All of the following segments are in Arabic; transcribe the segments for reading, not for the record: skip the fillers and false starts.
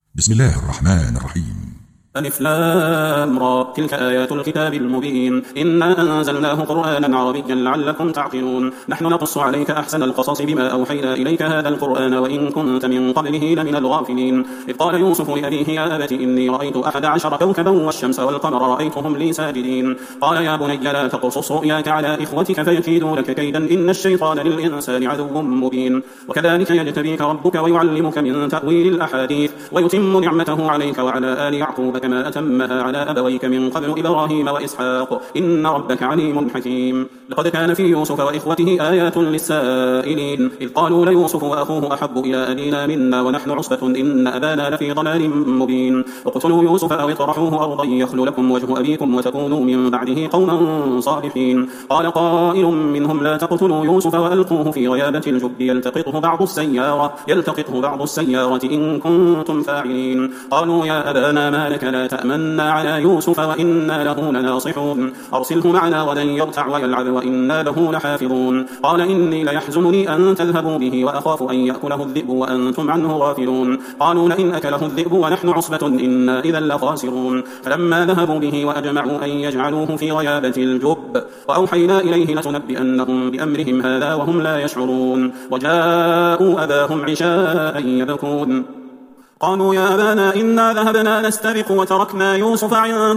بسم الله الرحمن الرحيم. ألف لام را تلك آيات الكتاب المبين إنا أنزلناه قرآنا عربيا لعلكم تعقلون نحن نقص عليك أحسن القصص بما أوحينا إليك هذا القرآن وإن كنت من قبله لمن الغافلين إذ قال يوسف لأبيه يا أبت إني رأيت 11 كوكبا والشمس والقمر رأيتهم لي ساجدين قال يا بني لا تقصص رؤياك على إخوتك فيكيدوا لك كيدا إن الشيطان للإنسان عدو مبين وكذلك يجتبيك ربك ويعلمك من تأويل الأحاديث ويتم نعمته عليك وعلى آل يعقوب كما أتمها على أبويك من قبل إبراهيم وإسحاق إن ربك عليم حكيم لقد كان في يوسف وإخوته آيات للسائلين إذ قالوا ليوسف وأخوه أحب إلى أبينا منا ونحن عصبة إن أبانا لفي ضلال مبين اقتلوا يوسف أو اطرحوه أرضا يخل لكم وجه أبيكم وتكونوا من بعده قوما صالحين قال قائل منهم لا تقتلوا يوسف وألقوه في غيابة الجب يلتقطه بعض السيارة إن كنتم فاعلين قالوا يا أبانا ما لك لا تأمنا على يوسف وإنا له لناصحون أرسله معنا غدا يرتع ويلعب وإنا له لحافظون قال إني ليحزنني أن تذهبوا به وأخاف أن يأكله الذئب وأنتم عنه غافلون قالوا لئن أكله الذئب ونحن عصبة إنا إذا لخاسرون فلما ذهبوا به وأجمعوا أن يجعلوه في غيابة الجب وأوحينا إليه لتنبئنهم بأمرهم هذا وهم لا يشعرون وجاءوا أباهم عشاء يبكون قالوا يا أبانا إنا ذهبنا نستبق وتركنا يوسف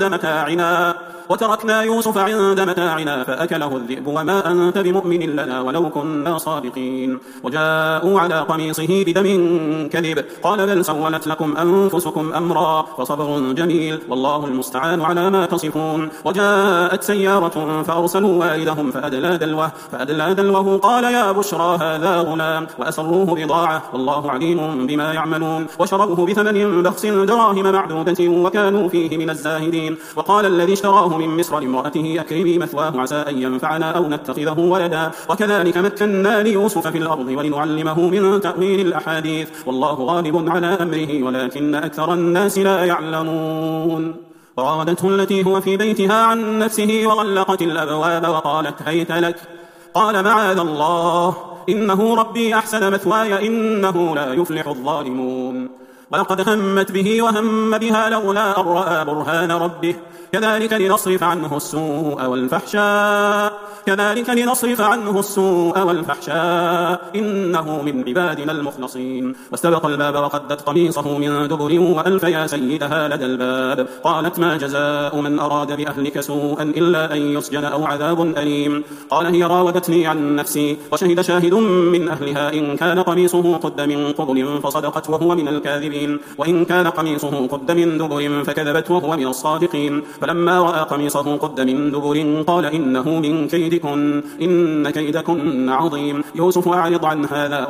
عند متاعنا فأكله الذئب وما أنت بمؤمن لنا ولو كنا صادقين وجاءوا على قميصه بدم كذب قال بل سولت لكم أنفسكم أمرا فصبر جميل والله المستعان على ما تصفون وجاءت سيارة فأرسلوا والدهم فأدلى دلوه قال يا بشرى هذا غلام وأسروه بضاعة والله عليم بما يعملون وشروه بثمن بخس دراهم معدودة وكانوا فيه من الزاهدين وقال الذي اشتراه من مصر لامرأته أكرمي مثواه عسى أن ينفعنا أو نتخذه ولدا وكذلك مكنا ليوسف في الأرض ولنعلمه من تأويل الأحاديث والله غالب على أمره ولكن أكثر الناس لا يعلمون وراودته التي هو في بيتها عن نفسه وغلقت الأبواب وقالت هيت لك قال معاذ الله إنه ربي أحسن مثواي إنه لا يفلح الظالمون ولقد همت به وهم بها لولا أن رأى برهان ربه كذلك لنصرف عنه السوء والفحشاء إنه من عبادنا المخلصين واستبق الباب وقدت قميصه من دبر وألف يا سيدها لدى الباب قالت ما جزاء من أراد بأهلك سوءا إلا أن يسجن أو عذاب أليم قال هي راودتني عن نفسي وشهد شاهد من أهلها إن كان قميصه قد من قبل فصدقت وهو من الكاذبين وإن كان قميصه قد من دبر فكذبت وهو من الصادقين فلما رأى قميصه قد من دبر قال إنه من كيدكن إن كيدكن عظيم يوسف أعرض عن هذا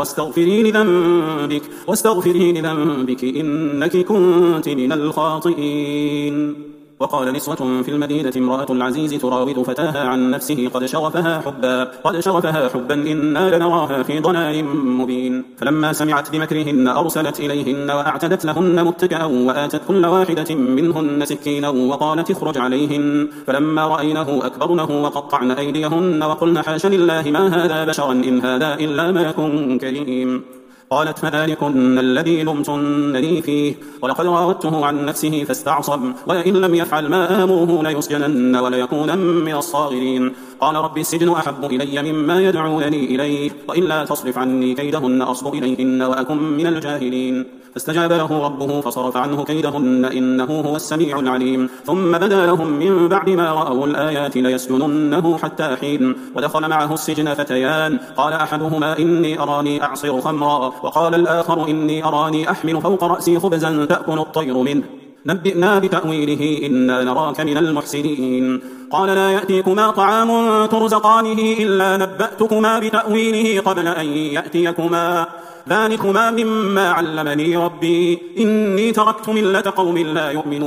واستغفري لذنبك إنك كنت من الخاطئين وقال نسوة في المدينة امرأة العزيز تراود فتاها عن نفسه قد شغفها حبا إنا لنراها في ضلال مبين فلما سمعت بمكرهن أرسلت إليهن وأعتدت لهن متكئا وآتت كل واحدة منهن سكينا وقالت اخرج عليهن فلما رأينه أكبرنه وقطعن أيديهن وقلن حاش لله ما هذا بشرا إن هذا إلا ملك كريم قالت فذلكن الذي لمتنني فيه ولقد راودته عن نفسه فاستعصم ولئن لم يفعل ما آمره ليسجنن وليكون من الصاغرين قال رب السجن أحب إلي مما يدعونني إليه وإلا تصرف عني كيدهن أصب إليهن وأكن من الجاهلين فاستجاب له ربه فصرف عنه كيدهن إنه هو السميع العليم ثم بدا لهم من بعد ما رأوا الآيات ليسجننه حتى حين ودخل معه السجن فتيان قال أحدهما إني أراني أعصر خمرا وقال الآخر إني أراني أحمل فوق رأسي خبزا تأكل الطير منه نبئنا بتأويله إنا نراك من المحسنين قال لا يأتيكما طعام ترزقانه إلا نبأتكما بتأويله قبل أن يأتيكما ذلكما مما علمني ربي إني تركت ملة قوم لا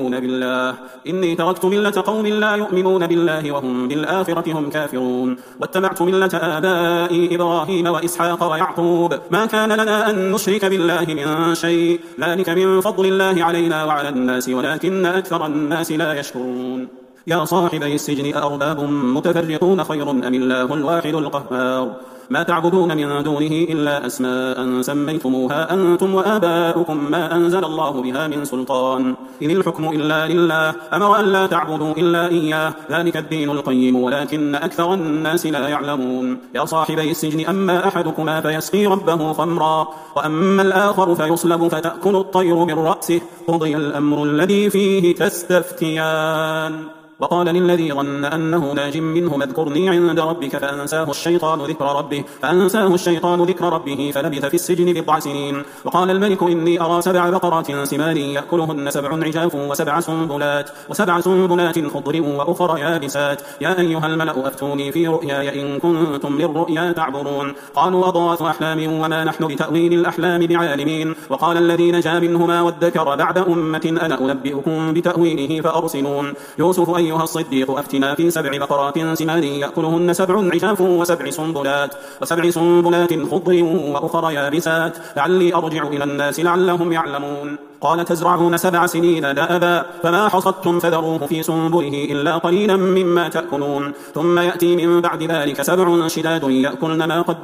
يؤمنون بالله وهم بالآخرة هم كافرون واتبعت ملة آبائي إبراهيم وإسحاق ويعقوب ما كان لنا أن نشرك بالله من شيء ذلك من فضل الله علينا وعلى الناس ولكن أكثر الناس لا يشكرون يا صاحبي السجن أأرباب متفرقون خير أم الله الواحد القهار ما تعبدون من دونه إلا أسماء سميتموها أنتم وآباؤكم ما أنزل الله بها من سلطان إن الحكم إلا لله أمر أن لا تعبدوا إلا إياه ذلك الدين القيم ولكن أكثر الناس لا يعلمون يا صاحبي السجن أما أحدكما فيسقي ربه خمرا وأما الآخر فيصلب فتأكل الطير من رأسه قضي الأمر الذي فيه تستفتيان وقال للذي ظن أنه ناج منه اذكرني عند ربك فأنساه الشيطان ذكر ربه فلبث في السجن 7 سنين وقال الملك إني أرى 7 بقرات سمان يأكلهن 7 عجاف وسبع سنبلات خضر وأخر يابسات يا أيها الملأ أفتوني في رؤياي إن كنتم للرؤيا تعبرون قالوا أضغاث أحلام وما نحن بتأويل الأحلام بعالمين وقال الذي نجا منهما وادكر بعد أمة أنا أنبئكم بتأويله فأرسلون يوسف أيها الصديق أفتنا في 7 بقرات سمان يأكلهن 7 عجاف وسبع سنبلات خضر وأخر يابسات لعلي أرجع إلى الناس لعلهم يعلمون قال تزرعون 7 سنين دأبا فما حصدتم فذروه في سنبله إلا قليلا مما تأكلون ثم يأتي من بعد ذلك 7 شداد يأكلن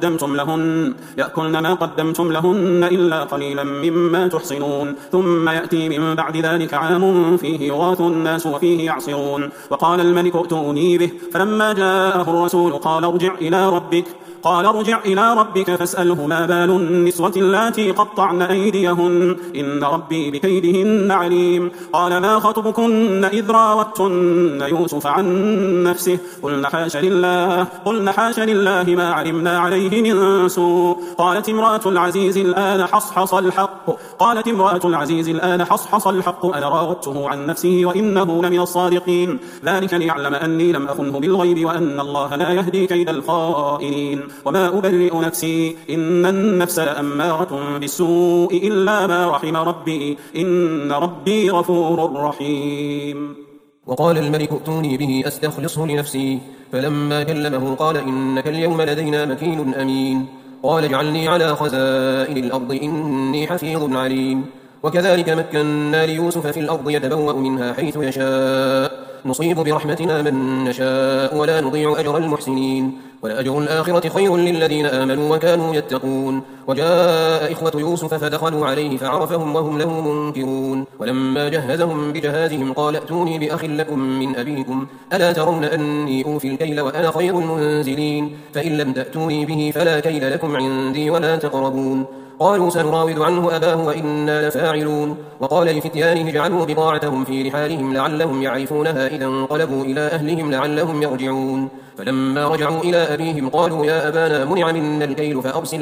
ما قدمتم لهن إلا قليلا مما تحصنون ثم يأتي من بعد ذلك عام فيه يغاث الناس وفيه يعصرون وقال الملك ائتوني به فلما جاءه الرسول قال ارجع إلى ربك فاسأله ما بال النسوة اللاتي قطعن أيديهن إن ربي بكيدهن عليم قال ما خطبكن إذ راوتن يوسف عن نفسه قلن حاش لله ما علمنا عليه من سوء قالت امرأة العزيز الآن حصحص الحق أنا راودته عن نفسه وإنه لمن الصادقين ذلك ليعلم أني لم أخنه بالغيب وأن الله لا يهدي كيد الخائنين وما أبرئ نفسي إن النفس لأمارة بالسوء إلا ما رحم ربي إن ربي غفور رحيم وقال الملك ائتوني به أستخلصه لنفسي فلما كلمه قال إنك اليوم لدينا مكين أمين قال اجعلني على خزائن الأرض إني حفيظ عليم وكذلك مكنا ليوسف في الأرض يتبوأ منها حيث يشاء نصيب برحمتنا من نشاء ولا نضيع أجر المحسنين ولأجر الآخرة خير للذين آمنوا وكانوا يتقون وجاء إخوة يوسف فدخلوا عليه فعرفهم وهم له منكرون ولما جهزهم بجهازهم قال ائتوني بأخ لكم من أبيكم ألا ترون أني أوفي الكيل وأنا خير المنزلين فإن لم تأتوني به فلا كيل لكم عندي ولا تقربون قالوا سنراود عنه أباه وإنا لفاعلون وقال لفتيانه اجعلوا بضاعتهم في رحالهم لعلهم يعرفونها إذا انقلبوا إلى أهلهم لعلهم يرجعون فلما رجعوا إلى أبيهم قالوا يا أبانا منع منا الكيل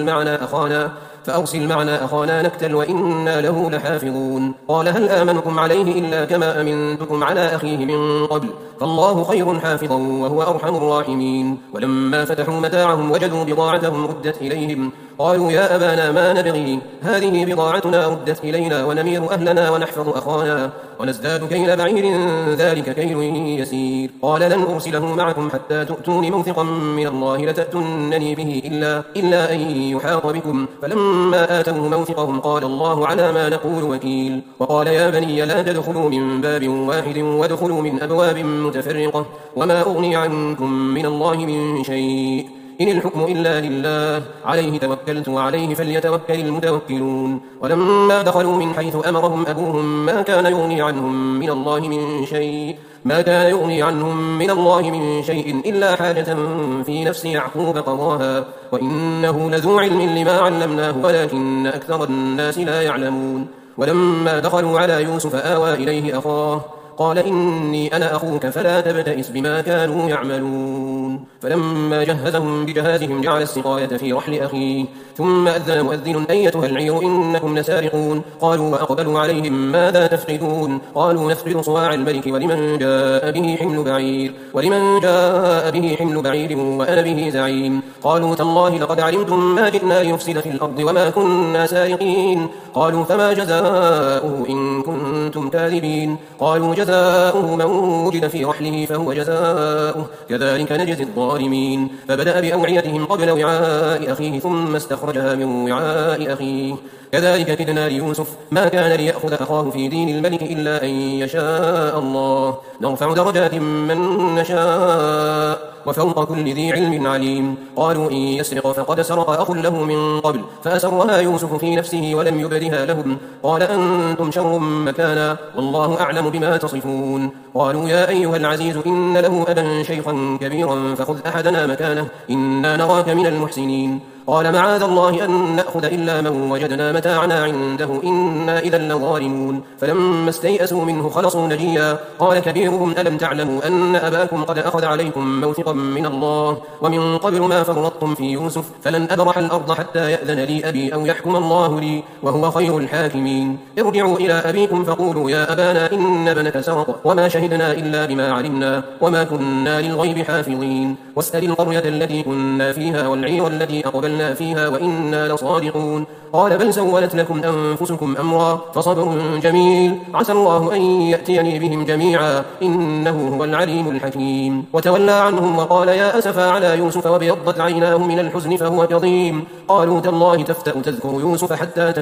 فأرسل معنا أخانا نكتل وإنا له لحافظون قال هل آمنكم عليه إلا كما أمنتكم على أخيه من قبل فالله خير حافظا وهو أرحم الراحمين ولما فتحوا متاعهم وجدوا بضاعتهم ردت إليهم قالوا يا أبانا ما نبغي هذه بضاعتنا ردت إلينا ونمير أهلنا ونحفظ أخانا ونزداد كيل بعير ذلك كيل يسير قال لن أرسله معكم حتى تؤتون موثقا من الله لتأتونني به إلا أن يحاط بكم فلما آتوه موثقهم قال الله على ما نقول وكيل وقال يا بني لا تدخلوا من باب واحد وادخلوا من أبواب متفرقة وما أغني عنكم من الله من شيء إن الحكم إلا لله عليه توكلت وعليه فليتوكل المتوكلون ولما دخلوا من حيث أمرهم أبوهم ما كان يغني عنهم من الله من شيء إلا حاجة في نفس يعقوب قضاها وإنه لذو علم لما علمناه ولكن أكثر الناس لا يعلمون ولما دخلوا على يوسف آوى إليه أخاه قال إني أنا أخوك فلا تبتئس بما كانوا يعملون فلما جهزهم بجهازهم جعل السقاية في رحل أخيه ثم أذن مؤذن أيتها العير إنكم لسارقون قالوا وأقبلوا عليهم ماذا تفقدون قالوا نفقد صواع الملك ولمن جاء به حمل بعير وأنا به زعيم قالوا تالله لقد علمتم ما جئنا لنفسد في الأرض وما كنا سارقين قالوا فما جزاؤه إن كنتم كاذبين قالوا جزاؤه من وجد في رحله فهو جزاؤه كذلك نجزي الظالمين فبدأ بأوعيتهم قبل وعاء أخيه ثم استخرجها من وعاء أخيه كذلك كدنا ليوسف ما كان ليأخذ أخاه في دين الملك إلا أن يشاء الله نرفع درجات من نشاء وفوق كل ذي علم عليم. قالوا إن يسرق فقد سرق أخ له من قبل فأسرها يوسف في نفسه ولم يبدها لهم قال أنتم شر مكانا والله أعلم بما تصفون. قالوا يا أيها العزيز إن له أبا شيخا كبيرا فخذ أحدنا مكانه إنا نراك من المحسنين. قال معاذ الله أن نأخذ إلا من وجدنا متاعنا عنده إنا إذا لظالمون. فلما استيئسوا منه خلصوا نجيا. قال كبيرهم ألم تعلموا أن أباكم قد أخذ عليكم موثقا من الله ومن قبل ما فرطتم في يوسف فلن أبرح الأرض حتى يأذن لي أبي أو يحكم الله لي وهو خير الحاكمين. ارجعوا إلى أبيكم فقولوا يا أبانا إن ابنك سرق وما شهدنا إلا بما علمنا وما كنا للغيب حافظين. واسأل القرية التي كنا فيها والعير التي أقبلنا فيها وإنا لصادقون. قال بل سولت لكم أنفسكم أمرا فصبر جميل عسى الله أن يأتيني بهم جميعا إنه هو العليم الحكيم. وتولى عنهم وقال يا أسفا على يوسف وابيضت عيناه من الحزن فهو كظيم. قالوا تالله تفتأ تذكر يوسف حتى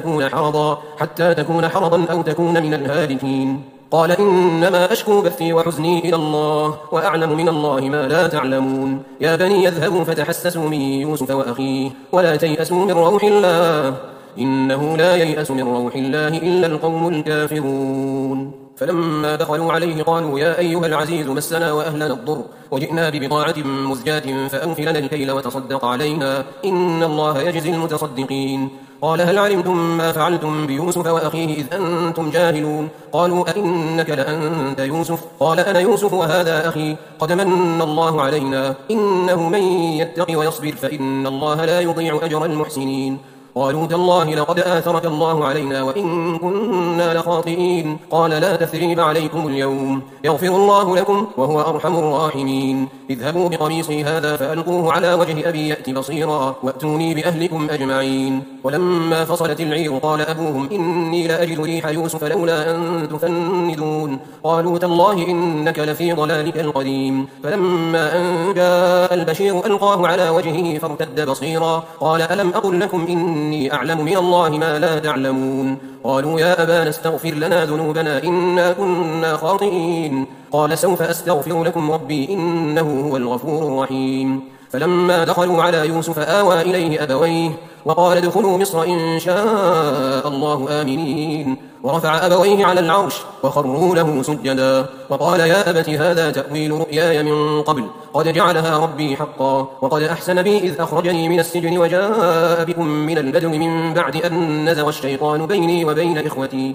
تكون حرضا أو تكون من الهالكين. قال إنما أشكو بثي وحزني إلى الله وأعلم من الله ما لا تعلمون. يا بني يذهبوا فتحسسوا من يوسف وأخيه ولا تيأسوا من روح الله إنه لا ييأس من روح الله إلا القوم الكافرون. فلما دخلوا عليه قالوا يا أيها العزيز مسنا وأهلنا الضر وجئنا ببضاعة مزجاة فأوف لنا الكيل وتصدق علينا إن الله يجزي المتصدقين. قال هل علمتم ما فعلتم بيوسف وأخيه إذ أنتم جاهلون. قالوا أئنك لأنت يوسف قال أنا يوسف وهذا أخي قد من الله علينا إنه من يتق ويصبر فإن الله لا يضيع أجر المحسنين. قالوا تالله لقد آثرك الله علينا وإن كنا لخاطئين. قال لا تثريب عليكم اليوم يغفر الله لكم وهو أرحم الراحمين. اذهبوا بقميصي هذا فألقوه على وجه أبي يأت بصيرا وأتوني بأهلكم أجمعين. ولما فصلت العير قال أبوهم إني لأجد ريح يوسف لولا أن تفندون. قالوا تالله إنك لفي ضلالك القديم. فلما أن جاء البشير ألقاه على وجهه فارتد بصيرا. قال ألم أقل لكم إني أعلم من الله ما لا تعلمون. قالوا يا أبانا استغفر لنا ذنوبنا إنا كنا خاطئين. قال سوف أستغفر لكم ربي إنه هو الغفور الرحيم. فلما دخلوا على يوسف آوى إليه أبويه وقال ادخلوا مصر إن شاء الله آمنين. ورفع أبويه على العرش وخروا له سجدا وقال يا أبت هذا تأويل رؤياي من قبل قد جعلها ربي حقا وقد أحسن بي إذ أخرجني من السجن وجاء بكم من البدو من بعد أن نزغ الشيطان بيني وبين إخوتي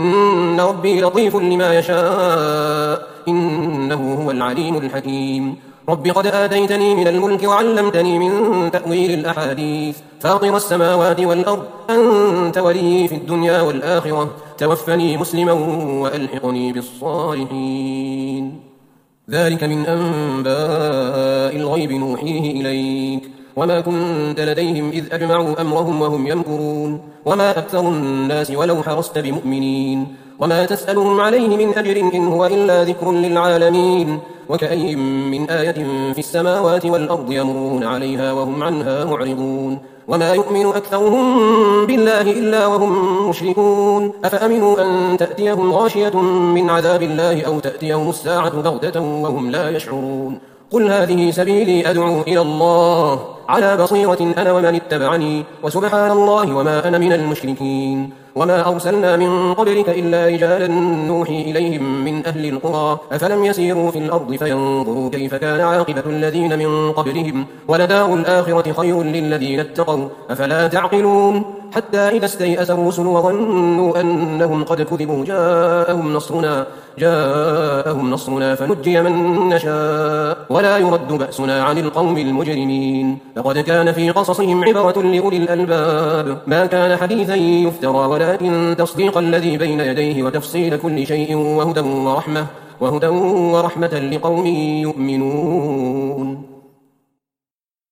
إن ربي لطيف لما يشاء إنه هو العليم الحكيم. رب قد آتيتني من الملك وعلمتني من تأويل الأحاديث فاطر السماوات والأرض أنت ولي في الدنيا والآخرة توفني مسلما وألحقني بالصالحين. ذلك من أنباء الغيب نوحيه إليك وما كنت لديهم إذ أجمعوا أمرهم وهم يمكرون. وما أكثر الناس ولو حرصت بمؤمنين وما تسألهم عليه من أجر إن هو إلا ذكر للعالمين. وكأي من آية في السماوات والأرض يمرون عليها وهم عنها معرضون. وما يؤمن أكثرهم بالله إلا وهم مشركون. أفأمنوا أن تأتيهم غاشية من عذاب الله أو تأتيهم الساعة بغتة وهم لا يشعرون. قل هذه سبيلي أدعو إلى الله على بصيرة أنا ومن اتبعني وسبحان الله وما أنا من المشركين. وما أرسلنا من قبلك إلا رجالا نوحي إليهم من أهل القرى أفلم يسيروا في الأرض فينظروا كيف كان عاقبة الذين من قبلهم ولدار الآخرة خير للذين اتقوا أفلا تعقلون. حتى إذا استيأس الرسل وظنوا أنهم قد كذبوا جاءهم نصرنا فنجي من نشاء ولا يرد بأسنا عن القوم المجرمين. لقد كان في قصصهم عبرة لأولي الألباب ما كان حديثا يفترى ولكن تصديق الذي بين يديه وتفصيل كل شيء وهدى ورحمة لقوم يؤمنون.